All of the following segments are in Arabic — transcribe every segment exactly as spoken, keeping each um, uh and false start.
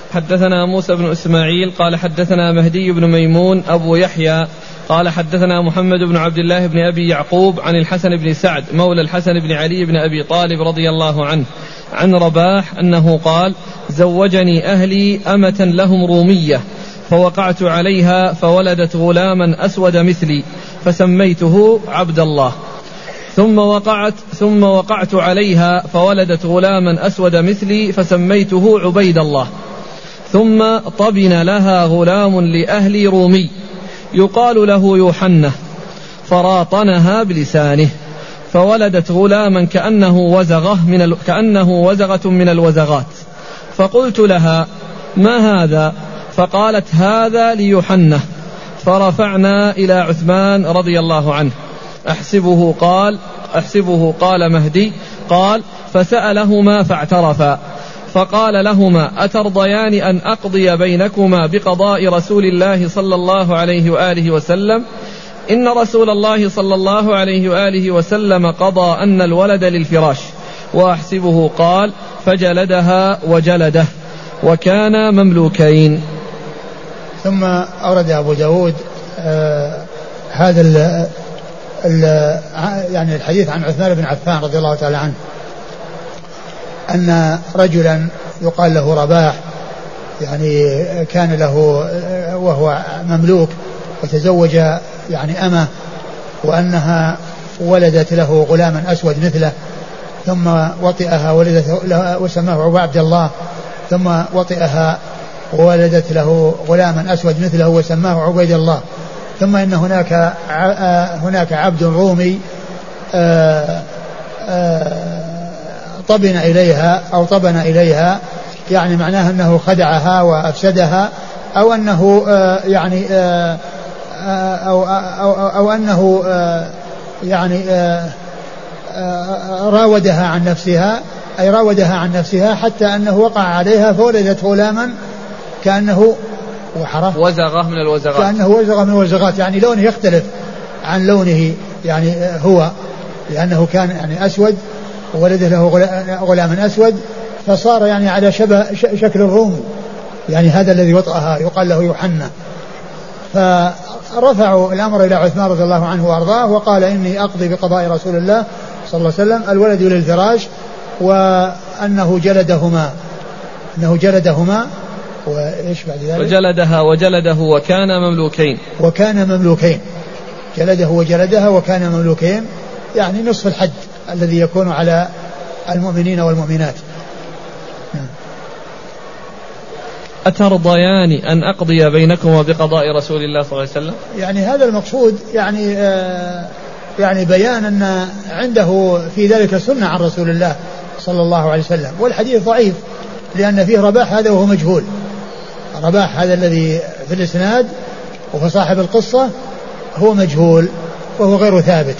حدثنا موسى بن إسماعيل قال حدثنا مهدي بن ميمون أبو يحيى قال حدثنا محمد بن عبد الله بن أبي يعقوب عن الحسن بن سعد مولى الحسن بن علي بن أبي طالب رضي الله عنه عن رباح أنه قال زوجني أهلي أمة لهم رومية فوقعت عليها فولدت غلاما أسود مثلي فسميته عبد الله ثم وقعت ثم وقعت عليها فولدت غلاما أسود مثلي فسميته عبيد الله ثم طبن لها غلام لأهل رومي يقال له يوحنة فراطنها بلسانه فولدت غلاما كأنه وزغة من ال... كأنه وزغة من الوزغات فقلت لها ما هذا؟ فقالت هذا ليوحنة فرفعنا إلى عثمان رضي الله عنه أحسبه قال أحسبه قال مهدي قال فسألهما فاعترفا فقال لهما أترضيان أن أقضي بينكما بقضاء رسول الله صلى الله عليه وآله وسلم إن رسول الله صلى الله عليه وآله وسلم قضى أن الولد للفراش وأحسبه قال فجلدها وجلده وكان مملوكين. ثم أورد أبو داود آه هذا ال ال يعني الحديث عن عثمان بن عفان رضي الله تعالى عنه أن رجلا يقال له رباح يعني كان له وهو مملوك وتزوج يعني أمة وأنها ولدت له غلاما أسود مثله ثم وطئها ولدت له وسماه عبد الله ثم وطئها وولدت له غلاما أسود مثله وسماه عبيد الله ثم إن هناك هناك عبد رومي آآ آآ طبن إليها أو طبن إليها يعني معناه أنه خدعها وأفسدها أو أنه يعني أو, أو, أو, أو أنه يعني راودها عن نفسها أي راودها عن نفسها حتى أنه وقع عليها فولدت غلاما كأنه وزغة من الوزغات كأنه وزغة من الوزغات يعني لونه يختلف عن لونه يعني هو لأنه كان يعني أسود وولد له غلام أسود فصار يعني على شبه شكل الروم يعني هذا الذي وطأها يقال له يوحنا. فرفعوا الأمر إلى عثمان رضي الله عنه وأرضاه وقال إني أقضي بقضاء رسول الله صلى الله عليه وسلم الولد للفراش وأنه جلدهما أنه جلدهما وإيش بعد ذلك وجلدها وجلده وكان مملوكين وكان مملوكين جلده وجلدها وكان مملوكين يعني نصف الحد الذي يكون على المؤمنين والمؤمنات. أترضيان أن أقضي بينكما بقضاء رسول الله صلى الله عليه وسلم يعني هذا المقصود يعني آه يعني بيان أن عنده في ذلك سنة عن رسول الله صلى الله عليه وسلم والحديث ضعيف لأن فيه رباح هذا وهو مجهول رباح هذا الذي في الإسناد وهو صاحب القصة هو مجهول وهو غير ثابت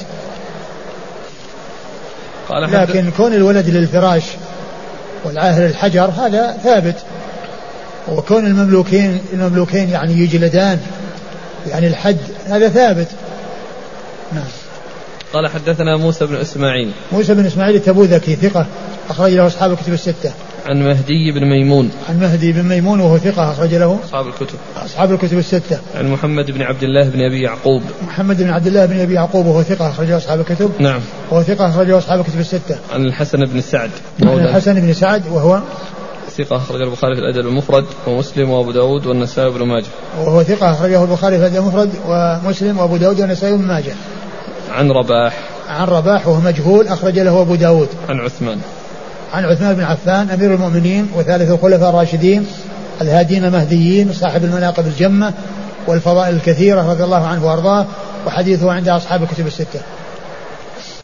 لكن كون الولد للفراش والعاهر الحجر هذا ثابت وكون المملوكين المملوكين يعني يجلدان يعني الحد هذا ثابت. نعم. قال حدثنا موسى بن إسماعيل موسى بن إسماعيل التبوذكي ثقة أخرج له أصحاب الكتب الستة. عن مهدي بن ميمون عن مهدي بن ميمون وهو ثقة أخرج له أصحاب الكتب أصحاب الكتب الستة. عن محمد بن عبد الله بن أبي يعقوب محمد بن عبد الله بن أبي يعقوب وهو ثقة أخرج له أصحاب الكتب. نعم. وهو ثقة أخرج له أصحاب الكتب الستة. عن الحسن بن سعد عن الحسن بن سعد وهو ثقة أخرج البخاري في الأدب المفرد ومسلم وأبو داود والنسائي بن ماجه. وهو ثقة أخرجه البخاري في الأدب المفرد ومسلم وأبو داود والنسائي بن ماجه. عن رباح عن رباح وهو مجهول أخرج له أبو داود. عن عثمان عن عثمان بن عفان أمير المؤمنين وثالث الخلفاء الراشدين الهادين المهديين صاحب المناقب الجمة والفضائل الكثيرة رضي الله عنه وأرضاه وحديثه عند أصحاب الكتب الستة.